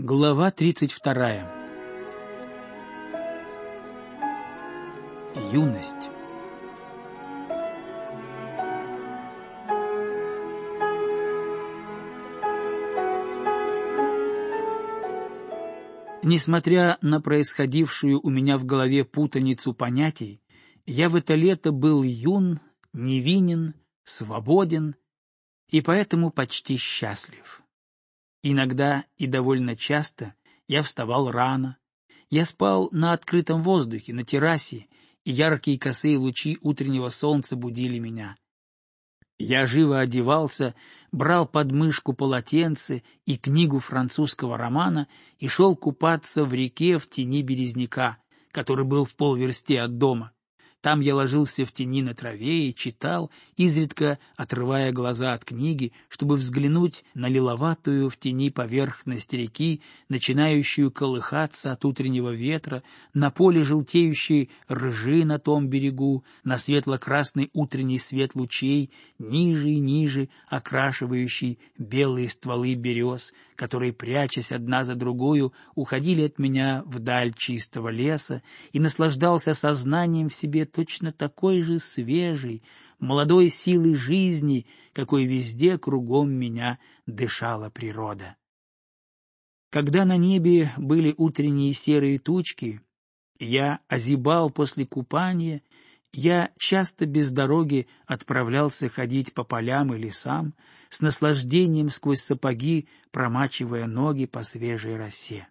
Глава 32. Юность. Несмотря на происходившую у меня в голове путаницу понятий, я в это лето был юн, невинен, свободен и поэтому почти счастлив. Иногда и довольно часто я вставал рано. Я спал на открытом воздухе, на террасе, и яркие косые лучи утреннего солнца будили меня. Я живо одевался, брал под мышку полотенце и книгу французского романа и шел купаться в реке в тени березняка, который был в полверсти от дома. Там я ложился в тени на траве и читал, изредка отрывая глаза от книги, чтобы взглянуть на лиловатую в тени поверхность реки, начинающую колыхаться от утреннего ветра, на поле желтеющей ржи на том берегу, на светло-красный утренний свет лучей, ниже и ниже окрашивающий белые стволы берез, которые, прячась одна за другую, уходили от меня вдаль чистого леса, и наслаждался сознанием в себе точно такой же свежей, молодой силой жизни, какой везде кругом меня дышала природа. Когда на небе были утренние серые тучки, я озябал после купания, я часто без дороги отправлялся ходить по полям и лесам, с наслаждением сквозь сапоги промачивая ноги по свежей росе.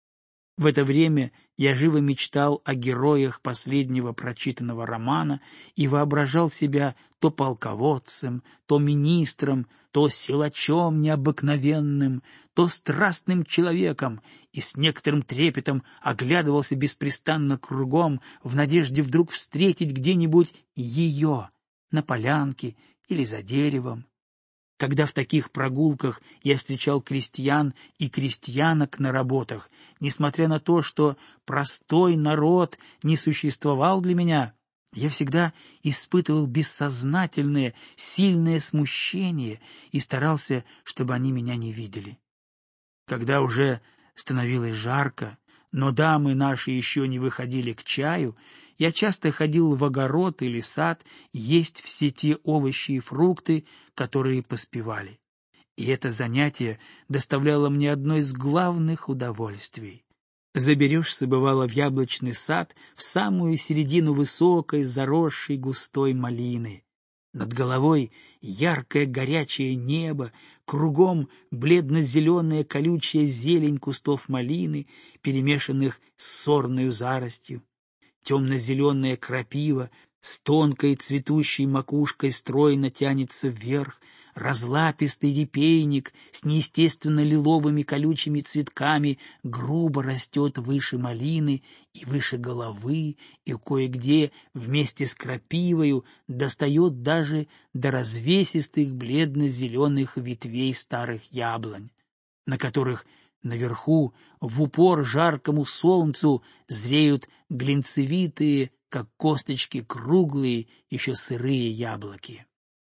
В это время я живо мечтал о героях последнего прочитанного романа и воображал себя то полководцем, то министром, то силачом необыкновенным, то страстным человеком, и с некоторым трепетом оглядывался беспрестанно кругом в надежде вдруг встретить где-нибудь ее на полянке или за деревом. Когда в таких прогулках я встречал крестьян и крестьянок на работах, несмотря на то, что простой народ не существовал для меня, я всегда испытывал бессознательное, сильное смущение и старался, чтобы они меня не видели. Когда уже становилось жарко, но дамы наши еще не выходили к чаю, я часто ходил в огород или сад есть все те овощи и фрукты, которые поспевали. И это занятие доставляло мне одно из главных удовольствий. Заберешься, бывало, в яблочный сад в самую середину высокой, заросшей густой малины. Над головой яркое горячее небо, кругом бледно-зеленая колючая зелень кустов малины, перемешанных с сорною заростью. Темно-зеленая крапива с тонкой цветущей макушкой стройно тянется вверх, разлапистый репейник с неестественно лиловыми колючими цветками грубо растет выше малины и выше головы, и кое-где вместе с крапивою достает даже до развесистых бледно-зеленых ветвей старых яблонь, на которых наверху, в упор жаркому солнцу, зреют глинцевитые, как косточки, круглые, еще сырые яблоки.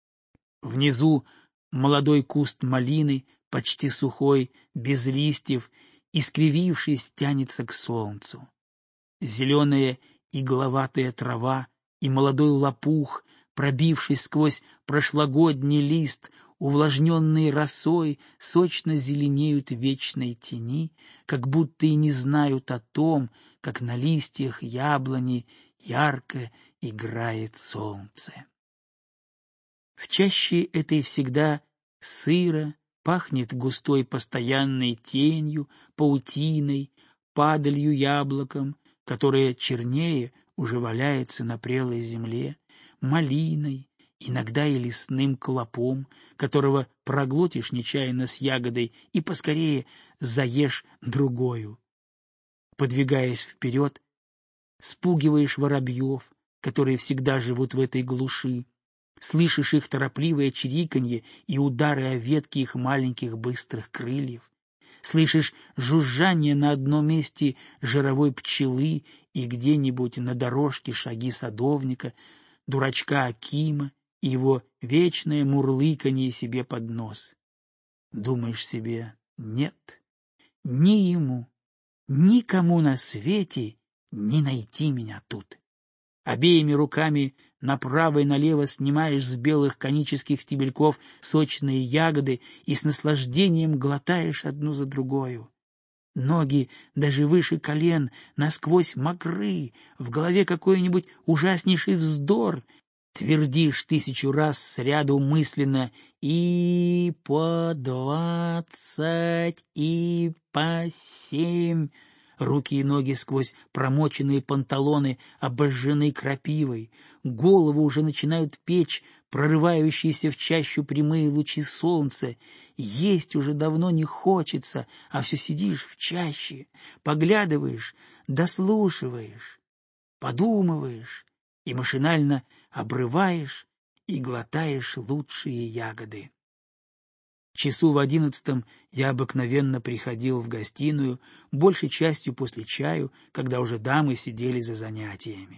Внизу молодой куст малины, почти сухой, без листьев, искривившись, тянется к солнцу. Зеленая игловатая трава и молодой лопух, пробившись сквозь прошлогодний лист, увлажненные росой, сочно зеленеют в вечной тени, как будто и не знают о том, как на листьях яблони ярко играет солнце. В чаще этой всегда сыро, пахнет густой постоянной тенью, паутиной, падалью яблоком, которое чернее уже валяется на прелой земле, малиной, иногда и лесным клопом, которого проглотишь нечаянно с ягодой и поскорее заешь другою. Подвигаясь вперед, спугиваешь воробьев, которые всегда живут в этой глуши, слышишь их торопливое чириканье и удары о ветки их маленьких быстрых крыльев, слышишь жужжание на одном месте жировой пчелы и где-нибудь на дорожке шаги садовника, дурачка Акима и его вечное мурлыканье себе под нос. Думаешь себе: нет, ни ему, никому на свете не найти меня тут. Обеими руками направо и налево снимаешь с белых конических стебельков сочные ягоды и с наслаждением глотаешь одну за другою. Ноги даже выше колен, насквозь мокры, в голове какой-нибудь ужаснейший вздор. Твердишь 1000 раз сряду мысленно: и по 20, и по 7. Руки и ноги сквозь промоченные панталоны обожжены крапивой, голову уже начинают печь прорывающиеся в чащу прямые лучи солнца. Есть уже давно не хочется, а все сидишь в чаще, поглядываешь, дослушиваешь, подумываешь и машинально обрываешь и глотаешь лучшие ягоды. Часу в 11 я обыкновенно приходил в гостиную, большей частью после чаю, когда уже дамы сидели за занятиями.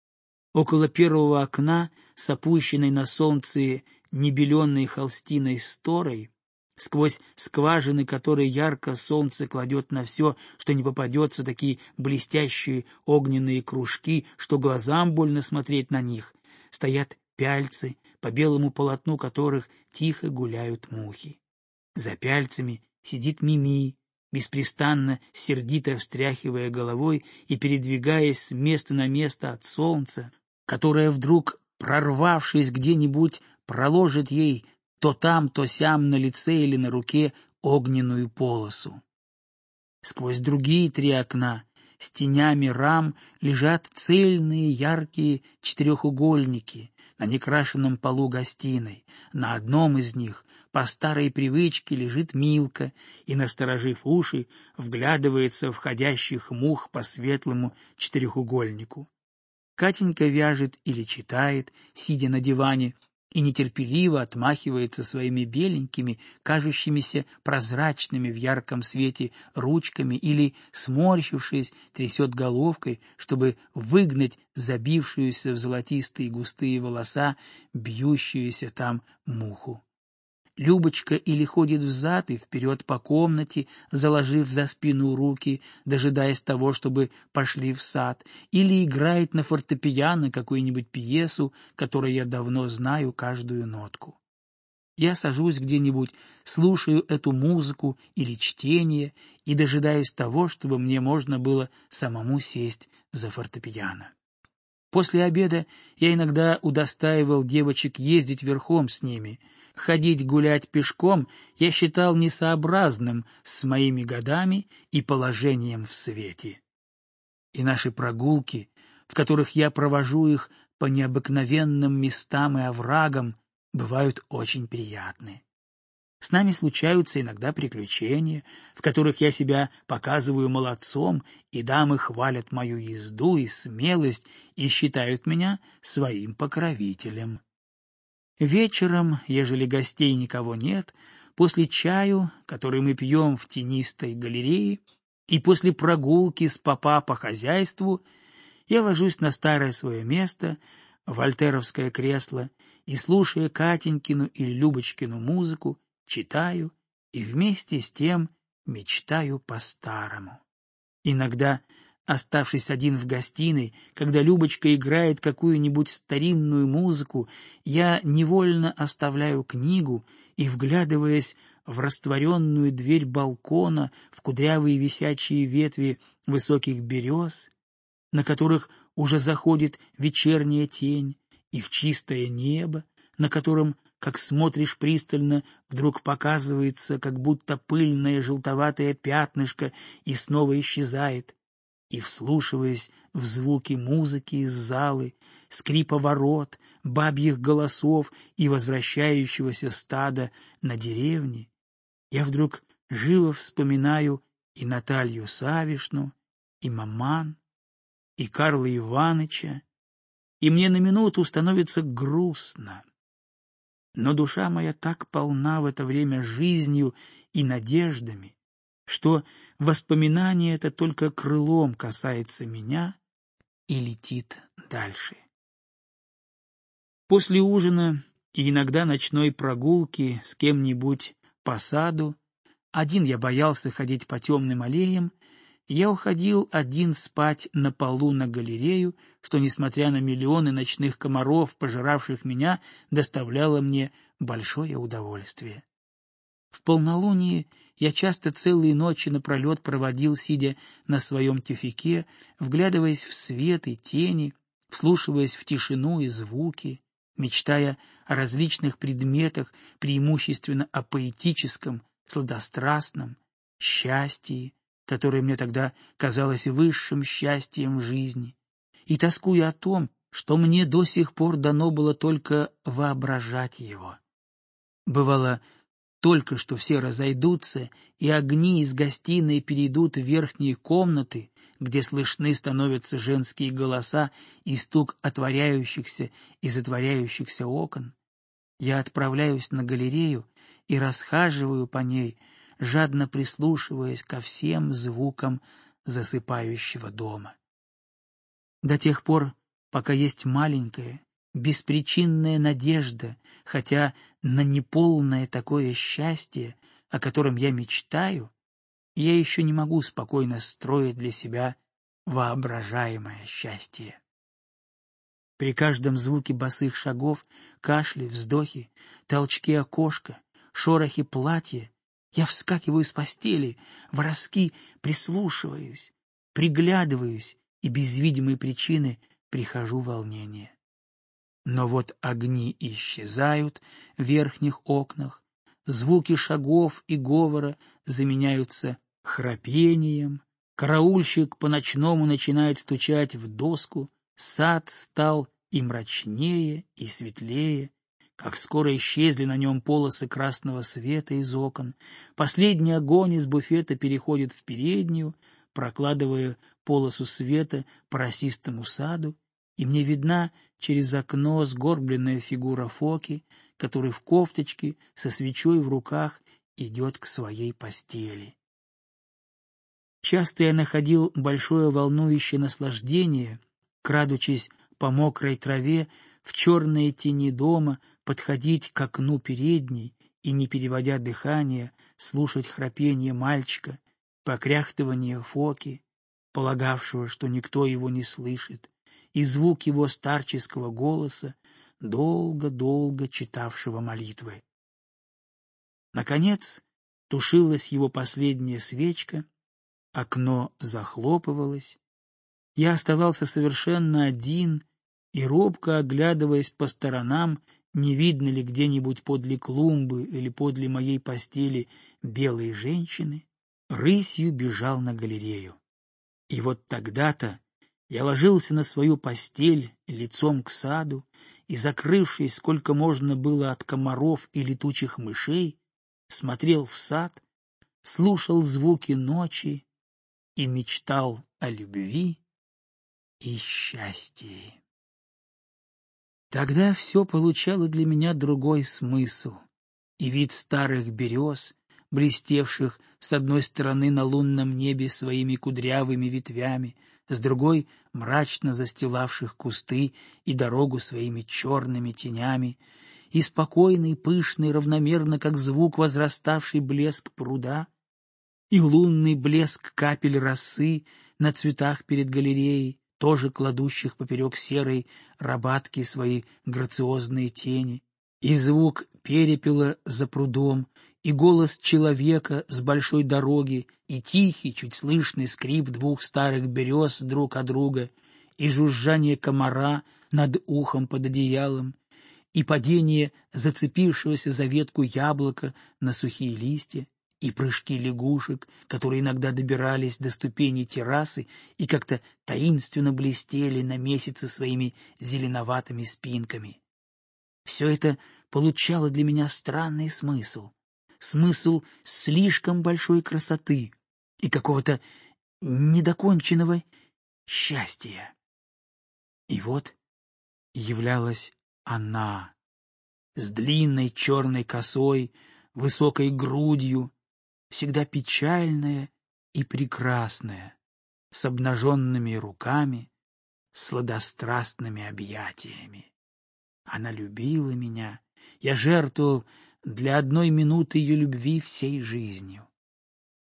Около первого окна, с опущенной на солнце небеленной холстиной сторой, сквозь скважины, которые ярко солнце кладет на все, что не попадется, такие блестящие огненные кружки, что глазам больно смотреть на них, стоят пяльцы, по белому полотну которых тихо гуляют мухи. За пяльцами сидит Мими, беспрестанно, сердито встряхивая головой и передвигаясь с места на место от солнца, которое вдруг, прорвавшись где-нибудь, проложит ей то там, то сям на лице или на руке огненную полосу. Сквозь другие 3 окна с тенями рам лежат цельные яркие четырехугольники на некрашенном полу гостиной. На одном из них по старой привычке лежит Милка и, насторожив уши, вглядывается в ходящих мух по светлому четырехугольнику. Катенька вяжет или читает, сидя на диване, и нетерпеливо отмахивается своими беленькими, кажущимися прозрачными в ярком свете ручками или, сморщившись, трясет головкой, чтобы выгнать забившуюся в золотистые густые волоса бьющуюся там муху. Любочка или ходит взад и вперед по комнате, заложив за спину руки, дожидаясь того, чтобы пошли в сад, или играет на фортепиано какую-нибудь пьесу, которой я давно знаю каждую нотку. Я сажусь где-нибудь, слушаю эту музыку или чтение и дожидаюсь того, чтобы мне можно было самому сесть за фортепиано. После обеда я иногда удостаивал девочек ездить верхом с ними. Ходить гулять пешком я считал несообразным с моими годами и положением в свете. И наши прогулки, в которых я провожу их по необыкновенным местам и оврагам, бывают очень приятны. С нами случаются иногда приключения, в которых я себя показываю молодцом, и дамы хвалят мою езду и смелость и считают меня своим покровителем. Вечером, ежели гостей никого нет, после чаю, который мы пьем в тенистой галерее, и после прогулки с папа по хозяйству, я ложусь на старое свое место, вольтеровское кресло, и, слушая Катенькину или Любочкину музыку, читаю и вместе с тем мечтаю по-старому. Иногда, оставшись один в гостиной, когда Любочка играет какую-нибудь старинную музыку, я невольно оставляю книгу и, вглядываясь в растворенную дверь балкона, в кудрявые висячие ветви высоких берез, на которых уже заходит вечерняя тень, и в чистое небо, на котором, как смотришь пристально, вдруг показывается как будто пыльное желтоватое пятнышко и снова исчезает, и, вслушиваясь в звуки музыки из залы, скрипа ворот, бабьих голосов и возвращающегося стада на деревне, я вдруг живо вспоминаю и Наталью Савишну, и маман, и Карла Иваныча, и мне на минуту становится грустно. Но душа моя так полна в это время жизнью и надеждами, что воспоминание это только крылом касается меня и летит дальше. После ужина и иногда ночной прогулки с кем-нибудь по саду один я боялся ходить по темным аллеям, я уходил один спать на полу на галерею, что, несмотря на миллионы ночных комаров, пожиравших меня, доставляло мне большое удовольствие. В полнолуние я часто целые ночи напролет проводил, сидя на своем тюфяке, вглядываясь в свет и тени, вслушиваясь в тишину и звуки, мечтая о различных предметах, преимущественно о поэтическом, сладострастном счастье, которое мне тогда казалось высшим счастьем в жизни, и тоскуя о том, что мне до сих пор дано было только воображать его. Бывало, только что все разойдутся, и огни из гостиной перейдут в верхние комнаты, где слышны становятся женские голоса и стук отворяющихся и затворяющихся окон. Я отправляюсь на галерею и расхаживаю по ней, жадно прислушиваясь ко всем звукам засыпающего дома. До тех пор, пока есть маленькая, беспричинная надежда, хотя на неполное такое счастье, о котором я мечтаю, я еще не могу спокойно строить для себя воображаемое счастье. При каждом звуке босых шагов, кашле, вздохе, толчке окошка, шорохе платья я вскакиваю с постели, воровски прислушиваюсь, приглядываюсь и без видимой причины прихожу в волнение. Но вот огни исчезают в верхних окнах, звуки шагов и говора заменяются храпением, караульщик по-ночному начинает стучать в доску, сад стал и мрачнее, и светлее, как скоро исчезли на нем полосы красного света из окон, последний огонь из буфета переходит в переднюю, прокладывая полосу света по росистому саду, и мне видна через окно сгорбленная фигура Фоки, который в кофточке со свечой в руках идет к своей постели. Часто я находил большое волнующее наслаждение, крадучись по мокрой траве в черные тени дома, подходить к окну передней и, не переводя дыхания, слушать храпение мальчика, покряхтывание Фоки, полагавшего, что никто его не слышит, и звук его старческого голоса, долго-долго читавшего молитвы. Наконец тушилась его последняя свечка, окно захлопывалось, я оставался совершенно один и, робко оглядываясь по сторонам, не видно ли где-нибудь подле клумбы или подле моей постели белой женщины, рысью бежал на галерею. И вот тогда-то я ложился на свою постель лицом к саду и, закрывшись сколько можно было от комаров и летучих мышей, смотрел в сад, слушал звуки ночи и мечтал о любви и счастье. Тогда все получало для меня другой смысл, и вид старых берез, блестевших с одной стороны на лунном небе своими кудрявыми ветвями, с другой — мрачно застилавших кусты и дорогу своими черными тенями, и спокойный, пышный, равномерно, как звук, возраставший блеск пруда, и лунный блеск капель росы на цветах перед галереей, тоже кладущих поперек серой рабатки свои грациозные тени, и звук перепела за прудом, и голос человека с большой дороги, и тихий, чуть слышный скрип двух старых берез друг от друга, и жужжание комара над ухом под одеялом, и падение зацепившегося за ветку яблока на сухие листья, и прыжки лягушек, которые иногда добирались до ступеней террасы и как-то таинственно блестели на месяце своими зеленоватыми спинками. Все это получало для меня странный смысл, смысл слишком большой красоты и какого-то недоконченного счастья. И вот являлась она с длинной черной косой, высокой грудью, всегда печальная и прекрасная, с обнаженными руками, сладострастными объятиями. Она любила меня, я жертвовал для одной минуты ее любви всей жизнью.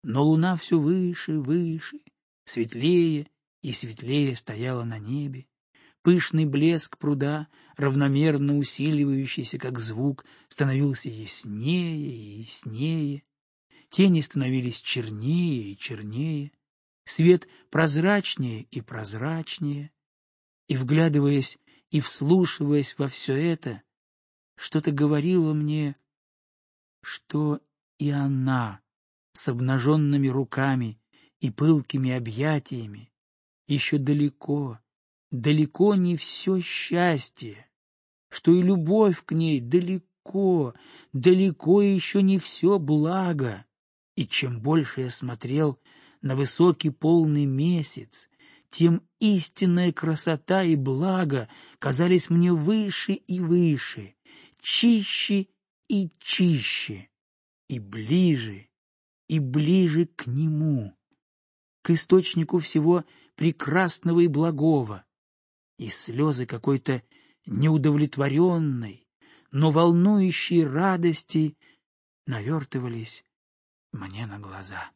Но луна все выше, выше, светлее и светлее стояла на небе. Пышный блеск пруда, равномерно усиливающийся, как звук, становился яснее и яснее. Тени становились чернее и чернее, свет прозрачнее и прозрачнее. И, вглядываясь и вслушиваясь во все это, что-то говорило мне, что и она с обнаженными руками и пылкими объятиями еще далеко, далеко не все счастье, что и любовь к ней далеко, далеко еще не все благо. И чем больше я смотрел на высокий полный месяц, тем истинная красота и благо казались мне выше и выше, чище и чище, и ближе к нему, к источнику всего прекрасного и благого. И слезы какой-то неудовлетворенной, но волнующей радости навертывались мне на глаза.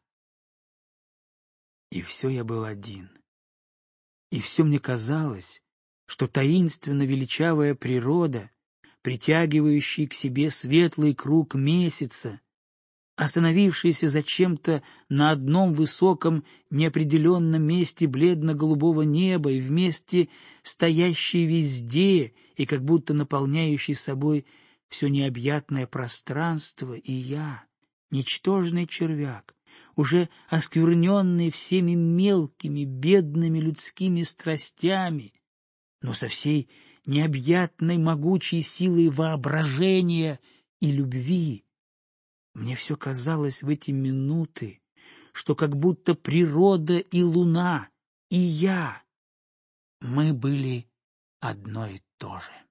И все я был один. И все мне казалось, что таинственно величавая природа, притягивающая к себе светлый круг месяца, остановившийся зачем-то на одном высоком неопределенном месте бледно-голубого неба и вместе стоящий везде и как будто наполняющий собой все необъятное пространство, и я, ничтожный червяк, уже оскверненный всеми мелкими, бедными людскими страстями, но со всей необъятной могучей силой воображения и любви. Мне все казалось в эти минуты, что как будто природа и луна, и я, мы были одно и то же.